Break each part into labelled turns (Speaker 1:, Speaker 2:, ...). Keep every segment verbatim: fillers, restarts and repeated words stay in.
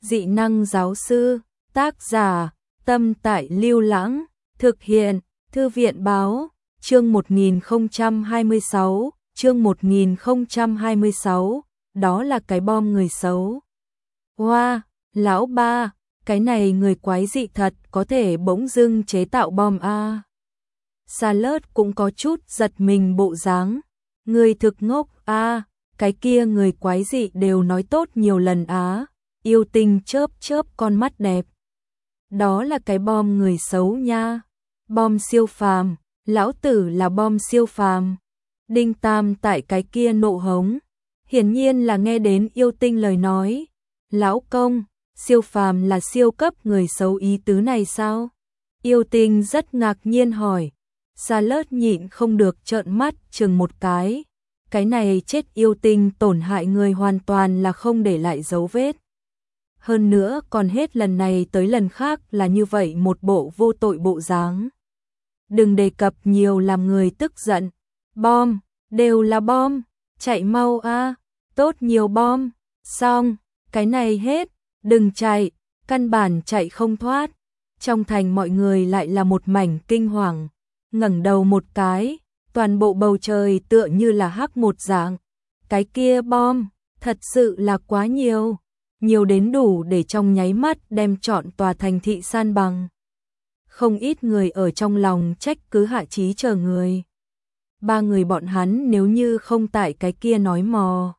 Speaker 1: dị năng giáo sư, tác giả, Tâm Tại Lưu Lãng, thực hiện, Thư viện báo, chương một nghìn không trăm hai mươi sáu, chương một nghìn không trăm hai mươi sáu, đó là cái bom người xấu. Hoa, wow, lão ba, cái này người quái dị thật, có thể bỗng dưng chế tạo bom a. À. Salad cũng có chút giật mình bộ dáng, người thực ngốc a, à, cái kia người quái dị đều nói tốt nhiều lần á. Yêu Tinh chớp chớp con mắt đẹp. Đó là cái bom người xấu nha. Bom siêu phàm, lão tử là bom siêu phàm. Đinh Tam tại cái kia nộ hống, hiển nhiên là nghe đến Yêu Tinh lời nói. Lão công, siêu phàm là siêu cấp người xấu ý tứ này sao? Yêu Tinh rất ngạc nhiên hỏi. Salad nhịn không được trợn mắt chừng một cái. Cái này chết Yêu Tinh tổn hại người hoàn toàn là không để lại dấu vết. Hơn nữa còn hết lần này tới lần khác là như vậy một bộ vô tội bộ dáng. Đừng đề cập nhiều làm người tức giận. Bom, đều là bom, chạy mau a, tốt nhiều bom, xong, cái này hết, đừng chạy, căn bản chạy không thoát. Trong thành mọi người lại là một mảnh kinh hoàng, ngẩng đầu một cái, toàn bộ bầu trời tựa như là hắc một dạng. Cái kia bom, thật sự là quá nhiều. Nhiều đến đủ để trong nháy mắt đem trọn tòa thành thị san bằng. Không ít người ở trong lòng trách cứ Hạ Chí chờ người. Ba người bọn hắn nếu như không tại cái kia nói mò.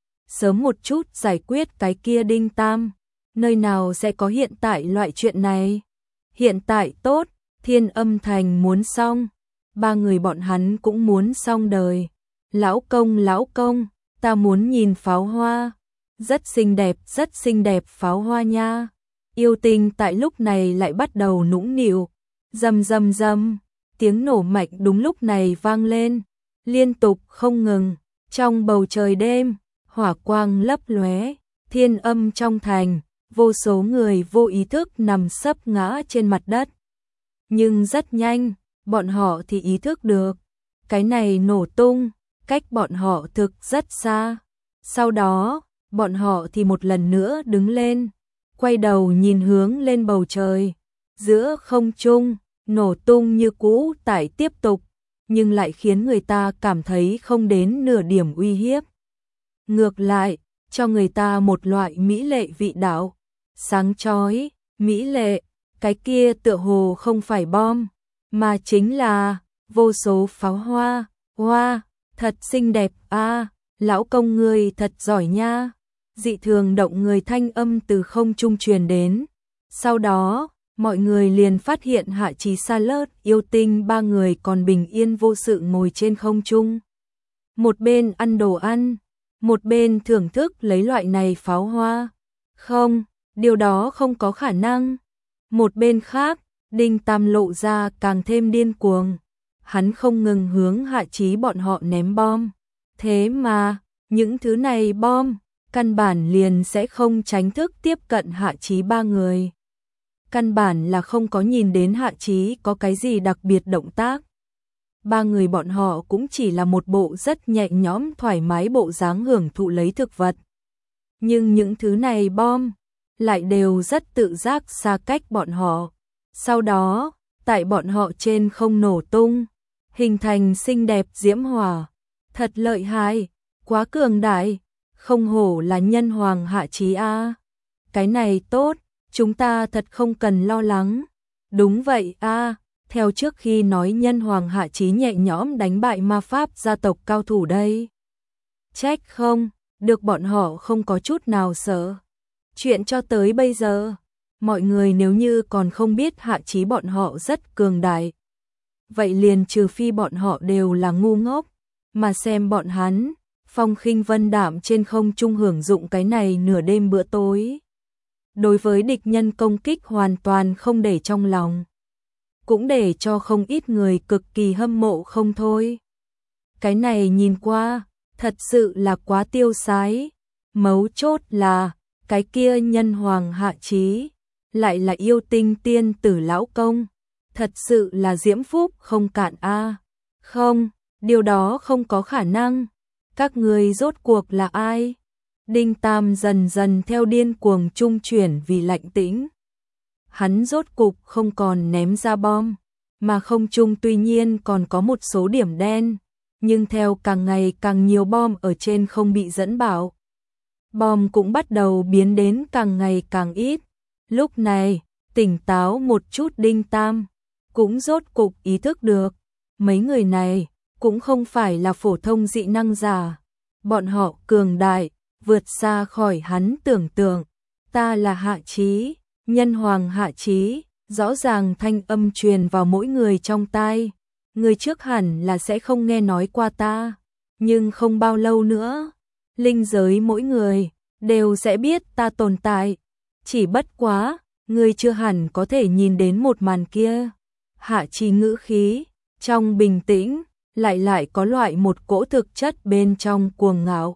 Speaker 1: Sớm một chút giải quyết cái kia Đinh Tam, nơi nào sẽ có hiện tại loại chuyện này. Hiện tại tốt, Thiên Âm Thành muốn xong, ba người bọn hắn cũng muốn xong đời. Lão công, lão công, ta muốn nhìn pháo hoa. Rất xinh đẹp, rất xinh đẹp pháo hoa nha. Yêu Tinh tại lúc này lại bắt đầu nũng nịu. Rầm rầm rầm, tiếng nổ mạnh đúng lúc này vang lên, liên tục không ngừng. Trong bầu trời đêm, hỏa quang lấp lóe, thiên âm trong thành, vô số người vô ý thức nằm sấp ngã trên mặt đất. Nhưng rất nhanh, bọn họ thì ý thức được, cái này nổ tung, cách bọn họ thực rất xa. Sau đó, bọn họ thì một lần nữa đứng lên, quay đầu nhìn hướng lên bầu trời, giữa không trung, nổ tung như cũ tại tiếp tục, nhưng lại khiến người ta cảm thấy không đến nửa điểm uy hiếp. Ngược lại, cho người ta một loại mỹ lệ vị đạo, sáng chói, mỹ lệ, cái kia tựa hồ không phải bom, mà chính là vô số pháo hoa, hoa, thật xinh đẹp a, lão công ngươi thật giỏi nha. Dị thường động người thanh âm từ không trung truyền đến. Sau đó, mọi người liền phát hiện Hạ Chí, Salad, Yêu Tinh ba người còn bình yên vô sự ngồi trên không trung. Một bên ăn đồ ăn, một bên thưởng thức lấy loại này pháo hoa. Không, điều đó không có khả năng. Một bên khác, Đinh Tam lộ ra càng thêm điên cuồng. Hắn không ngừng hướng Hạ Chí bọn họ ném bom. Thế mà, những thứ này bom căn bản liền sẽ không tránh thức tiếp cận Hạ Chí ba người. Căn bản là không có nhìn đến Hạ Chí có cái gì đặc biệt động tác. Ba người bọn họ cũng chỉ là một bộ rất nhẹ nhõm thoải mái bộ dáng hưởng thụ lấy thực vật. Nhưng những thứ này bom lại đều rất tự giác xa cách bọn họ. Sau đó, tại bọn họ trên không nổ tung, hình thành xinh đẹp diễm hỏa. Thật lợi hại, quá cường đại. Không hổ là nhân hoàng Hạ Chí a. Cái này tốt, chúng ta thật không cần lo lắng. Đúng vậy a, theo trước khi nói nhân hoàng Hạ Chí nhẹ nhõm đánh bại ma pháp gia tộc cao thủ đây. Trách không, được bọn họ không có chút nào sợ. Chuyện cho tới bây giờ, mọi người nếu như còn không biết Hạ Chí bọn họ rất cường đại, vậy liền trừ phi bọn họ đều là ngu ngốc, mà xem bọn hắn phong khinh vân đạm trên không trung hưởng dụng cái này nửa đêm bữa tối. Đối với địch nhân công kích hoàn toàn không để trong lòng, cũng để cho không ít người cực kỳ hâm mộ không thôi. Cái này nhìn qua, thật sự là quá tiêu sái. Mấu chốt là, cái kia nhân hoàng Hạ Chí, lại là Yêu Tinh tiên tử lão công. Thật sự là diễm phúc không cạn a. Không, điều đó không có khả năng. Các người rốt cuộc là ai? Đinh Tam dần dần theo điên cuồng trung chuyển vì lạnh tĩnh. Hắn rốt cục không còn ném ra bom, mà không trung tuy nhiên còn có một số điểm đen, nhưng theo càng ngày càng nhiều bom ở trên không bị dẫn bảo, bom cũng bắt đầu biến đến càng ngày càng ít. Lúc này, tỉnh táo một chút Đinh Tam cũng rốt cục ý thức được, mấy người này cũng không phải là phổ thông dị năng giả, bọn họ cường đại, vượt xa khỏi hắn tưởng tượng. Ta là Hạ Chí, nhân hoàng Hạ Chí. Rõ ràng thanh âm truyền vào mỗi người trong tai. Người trước hẳn là sẽ không nghe nói qua ta, nhưng không bao lâu nữa, linh giới mỗi người đều sẽ biết ta tồn tại. Chỉ bất quá, người chưa hẳn có thể nhìn đến một màn kia. Hạ Chí ngữ khí trong bình tĩnh, lại lại có loại một cỗ thực chất bên trong cuồng ngạo.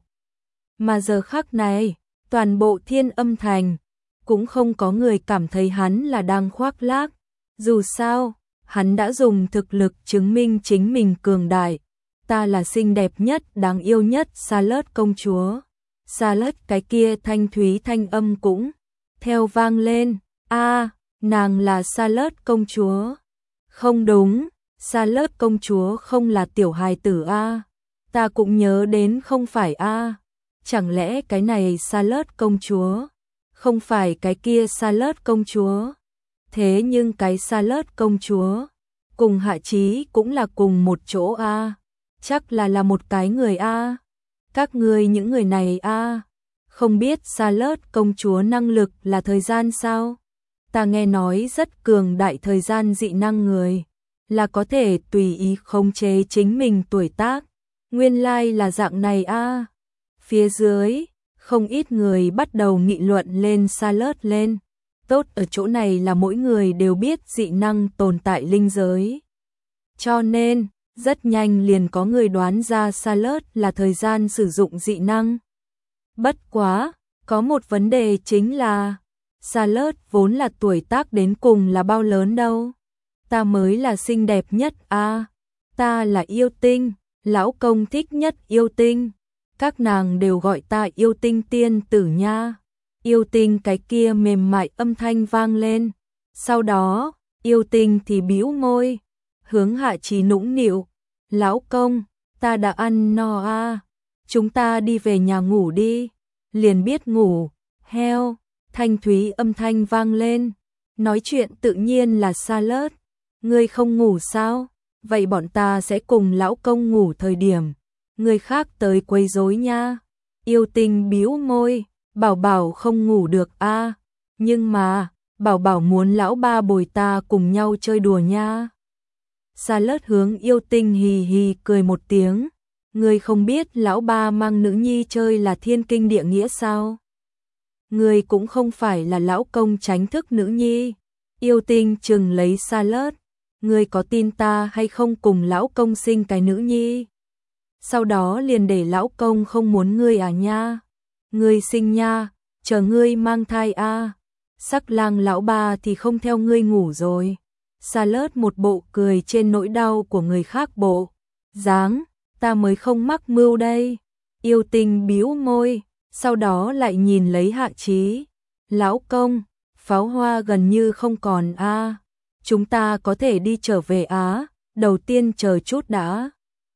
Speaker 1: Mà giờ khắc này, toàn bộ Thiên Âm Thành cũng không có người cảm thấy hắn là đang khoác lác. Dù sao, hắn đã dùng thực lực chứng minh chính mình cường đại. Ta là xinh đẹp nhất, đáng yêu nhất Charlotte công chúa. Charlotte cái kia thanh thúy thanh âm cũng theo vang lên. A, à, nàng là Charlotte công chúa. Không đúng, Charlotte công chúa không là tiểu hài tử a. À. Ta cũng nhớ đến không phải a. À. Chẳng lẽ cái này Charlotte công chúa không phải cái kia Charlotte công chúa? Thế nhưng cái Charlotte công chúa cùng Hạ Chí cũng là cùng một chỗ a, à. Chắc là là một cái người a. À. Các ngươi những người này a, à. Không biết Charlotte công chúa năng lực là thời gian sao? Ta nghe nói rất cường đại thời gian dị năng người, là có thể tùy ý khống chế chính mình tuổi tác. Nguyên lai là dạng này a. À. Phía dưới, không ít người bắt đầu nghị luận lên Charlotte lên. Tốt ở chỗ này là mỗi người đều biết dị năng tồn tại linh giới. Cho nên, rất nhanh liền có người đoán ra Charlotte là thời gian sử dụng dị năng. Bất quá, có một vấn đề chính là Charlotte vốn là tuổi tác đến cùng là bao lớn đâu. Ta mới là xinh đẹp nhất a, à, ta là yêu tinh, lão công thích nhất yêu tinh. Các nàng đều gọi ta yêu tinh tiên tử nha. Yêu tinh cái kia mềm mại âm thanh vang lên. Sau đó, yêu tinh thì bĩu môi, hướng Hạ Chí nũng nịu. Lão công, ta đã ăn no a, à. Chúng ta đi về nhà ngủ đi. Liền biết ngủ, heo. Thanh thúy âm thanh vang lên. Nói chuyện tự nhiên là Charlotte. Ngươi không ngủ sao? Vậy bọn ta sẽ cùng lão công ngủ thời điểm người khác tới quấy rối nha. Yêu tinh bĩu môi, bảo bảo không ngủ được a, à. Nhưng mà, bảo bảo muốn lão ba bồi ta cùng nhau chơi đùa nha. Charlotte hướng yêu tinh hì hì cười một tiếng. Ngươi không biết lão ba mang nữ nhi chơi là thiên kinh địa nghĩa sao? Ngươi cũng không phải là lão công tránh thức nữ nhi. Yêu tinh chừng lấy Charlotte. Ngươi có tin ta hay không cùng lão công sinh cái nữ nhi? Sau đó liền để lão công không muốn ngươi à nha. Ngươi sinh nha, chờ ngươi mang thai a. À. Sắc lang lão ba thì không theo ngươi ngủ rồi. Charlotte một bộ cười trên nỗi đau của người khác bộ dáng, ta mới không mắc mưu đây. Yêu tinh bĩu môi, sau đó lại nhìn lấy Hạ Chí. Lão công, pháo hoa gần như không còn a. À. Chúng ta có thể đi trở về á, đầu tiên chờ chút đã.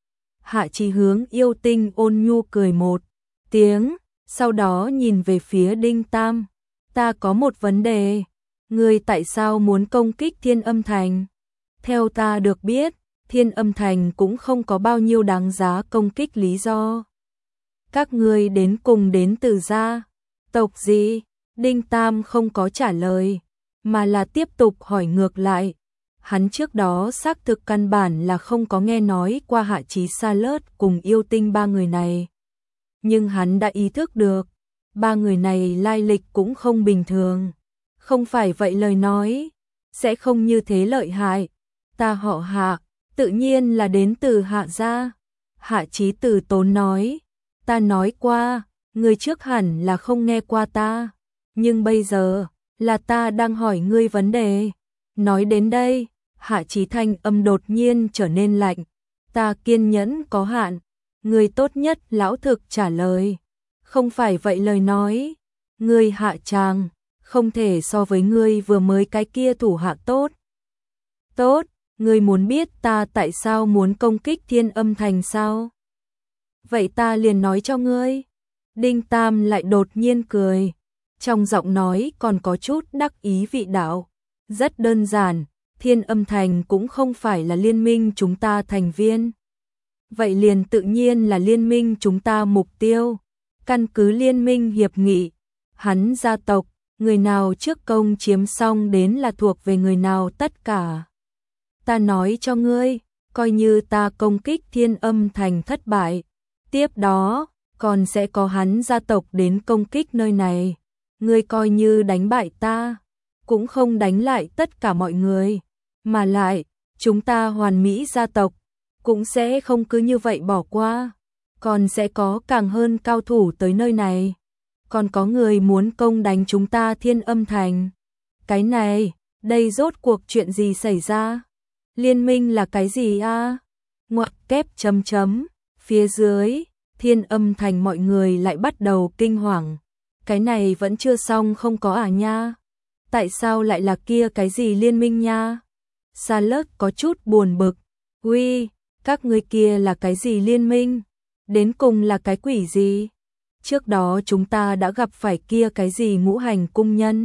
Speaker 1: Hạ Chí hướng yêu tinh ôn nhu cười một tiếng, sau đó nhìn về phía Đinh Tam. Ta có một vấn đề, ngươi tại sao muốn công kích Thiên Âm Thành? Theo ta được biết, Thiên Âm Thành cũng không có bao nhiêu đáng giá công kích lý do. Các ngươi đến cùng đến từ gia tộc gì? Đinh Tam không có trả lời, mà là tiếp tục hỏi ngược lại. Hắn trước đó xác thực căn bản là không có nghe nói qua Hạ Chí, Charlotte cùng yêu tinh ba người này. Nhưng hắn đã ý thức được, ba người này lai lịch cũng không bình thường. Không phải vậy lời nói, sẽ không như thế lợi hại. Ta họ Hạ, tự nhiên là đến từ Hạ gia. Hạ Chí từ tốn nói, ta nói qua, người trước hẳn là không nghe qua ta. Nhưng bây giờ, là ta đang hỏi ngươi vấn đề. Nói đến đây, Hạ Chí thanh âm đột nhiên trở nên lạnh. Ta kiên nhẫn có hạn, ngươi tốt nhất lão thực trả lời. Không phải vậy lời nói, ngươi Hạ Tràng, không thể so với ngươi vừa mới cái kia thủ hạ tốt. Tốt, ngươi muốn biết ta tại sao muốn công kích Thiên Âm Thành sao? Vậy ta liền nói cho ngươi. Đinh Tam lại đột nhiên cười, trong giọng nói còn có chút đắc ý vị đạo. Rất đơn giản, Thiên Âm Thành cũng không phải là liên minh chúng ta thành viên. Vậy liền tự nhiên là liên minh chúng ta mục tiêu. Căn cứ liên minh hiệp nghị, hắn gia tộc, người nào trước công chiếm xong đến là thuộc về người nào tất cả. Ta nói cho ngươi, coi như ta công kích Thiên Âm Thành thất bại, tiếp đó còn sẽ có hắn gia tộc đến công kích nơi này. Ngươi coi như đánh bại ta, cũng không đánh lại tất cả mọi người, mà lại, chúng ta Hoàn Mỹ gia tộc cũng sẽ không cứ như vậy bỏ qua, còn sẽ có càng hơn cao thủ tới nơi này. Còn có người muốn công đánh chúng ta Thiên Âm Thành. Cái này, đây rốt cuộc chuyện gì xảy ra? Liên minh là cái gì a? Ngoặc kép chấm chấm, phía dưới, Thiên Âm Thành mọi người lại bắt đầu kinh hoàng. Cái này vẫn chưa xong không có à nha? Tại sao lại là kia cái gì liên minh nha? Sa Lớt có chút buồn bực. Uy, các ngươi kia là cái gì liên minh? Đến cùng là cái quỷ gì? Trước đó chúng ta đã gặp phải kia cái gì ngũ hành cung nhân.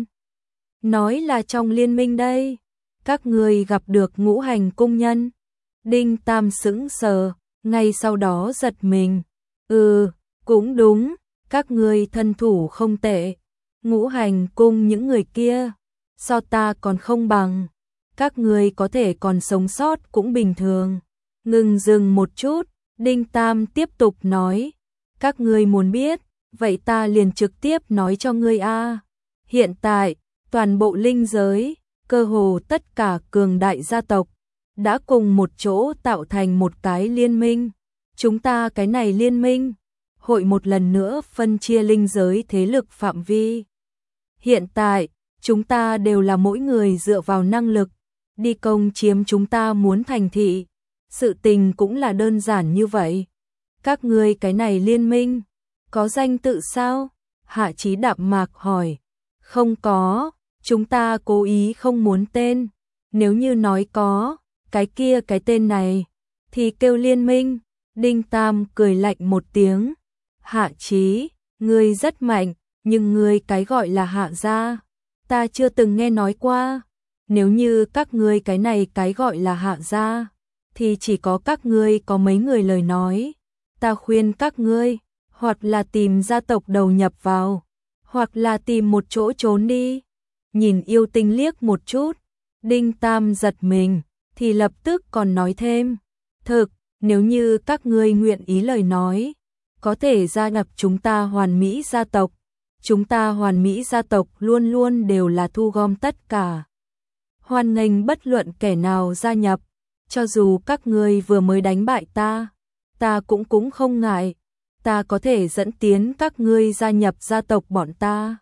Speaker 1: Nói là trong liên minh đây. Các ngươi gặp được ngũ hành cung nhân. Đinh Tam sững sờ, ngay sau đó giật mình. Ừ, cũng đúng, các ngươi thân thủ không tệ. Ngũ hành cung những người kia, so ta còn không bằng. Các ngươi có thể còn sống sót cũng bình thường. Ngừng dừng một chút, Đinh Tam tiếp tục nói. Các ngươi muốn biết, vậy ta liền trực tiếp nói cho ngươi a. Hiện tại, toàn bộ linh giới, cơ hồ tất cả cường đại gia tộc, đã cùng một chỗ tạo thành một cái liên minh. Chúng ta cái này liên minh, hội một lần nữa phân chia linh giới thế lực phạm vi. Hiện tại, chúng ta đều là mỗi người dựa vào năng lực, đi công chiếm chúng ta muốn thành thị. Sự tình cũng là đơn giản như vậy. Các ngươi cái này liên minh, có danh tự sao? Hạ Chí đạm mạc hỏi. Không có, chúng ta cố ý không muốn tên. Nếu như nói có, cái kia cái tên này, thì kêu liên minh. Đinh Tam cười lạnh một tiếng. Hạ Chí, ngươi rất mạnh, nhưng ngươi cái gọi là Hạ gia, ta chưa từng nghe nói qua. Nếu như các ngươi cái này cái gọi là Hạ gia, thì chỉ có các ngươi có mấy người lời nói. Ta khuyên các ngươi, hoặc là tìm gia tộc đầu nhập vào, hoặc là tìm một chỗ trốn đi. Nhìn Yêu Tinh liếc một chút, Đinh Tam giật mình, thì lập tức còn nói thêm. Thực, nếu như các ngươi nguyện ý lời nói, có thể gia nhập chúng ta Hoàn Mỹ gia tộc. Chúng ta Hoàn Mỹ gia tộc luôn luôn đều là thu gom tất cả. Hoan nghênh bất luận kẻ nào gia nhập, cho dù các ngươi vừa mới đánh bại ta, ta cũng cũng không ngại. Ta có thể dẫn tiến các ngươi gia nhập gia tộc bọn ta.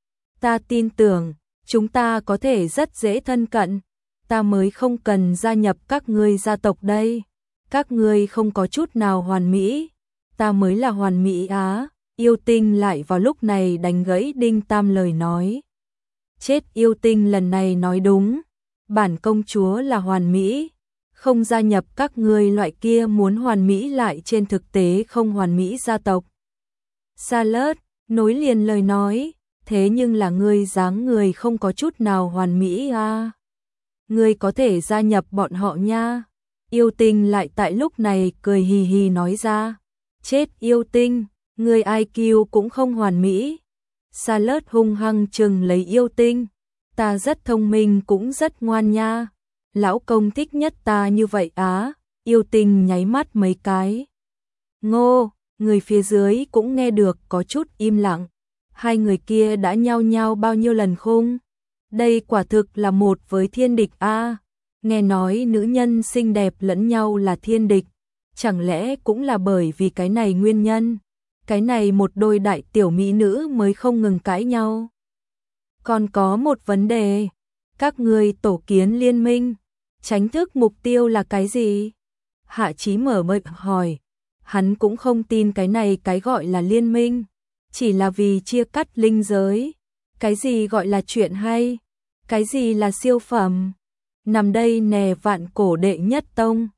Speaker 1: Ta tin tưởng, chúng ta có thể rất dễ thân cận. Ta mới không cần gia nhập các ngươi gia tộc đây. Các ngươi không có chút nào hoàn mỹ. Ta mới là hoàn mỹ á. Yêu Tinh lại vào lúc này đánh gãy Đinh Tam lời nói. Chết, Yêu Tinh lần này nói đúng. Bản công chúa là hoàn mỹ. Không gia nhập các ngươi loại kia muốn hoàn mỹ lại trên thực tế không hoàn mỹ gia tộc. Sa Lớt nối liền lời nói. Thế nhưng là ngươi dáng người không có chút nào hoàn mỹ à. Ngươi có thể gia nhập bọn họ nha. Yêu Tinh lại tại lúc này cười hì hì nói ra. Chết, Yêu Tinh, ngươi i kiu cũng không hoàn mỹ. Sa Lớt hung hăng chừng lấy Yêu Tinh. Ta rất thông minh cũng rất ngoan nha. Lão công thích nhất ta như vậy á. Yêu Tinh nháy mắt mấy cái. Ngô, người phía dưới cũng nghe được có chút im lặng. Hai người kia đã nhao nhao bao nhiêu lần khung. Đây quả thực là một với thiên địch a. Nghe nói nữ nhân xinh đẹp lẫn nhau là thiên địch. Chẳng lẽ cũng là bởi vì cái này nguyên nhân. Cái này một đôi đại tiểu mỹ nữ mới không ngừng cãi nhau. Còn có một vấn đề. Các người tổ kiến liên minh. Chính thức mục tiêu là cái gì? Hạ Chí mở miệng hỏi. Hắn cũng không tin cái này cái gọi là liên minh. chỉ là vì chia cắt linh giới. Cái gì gọi là chuyện hay? Cái gì là siêu phẩm? Nằm đây nè vạn cổ đệ nhất tông.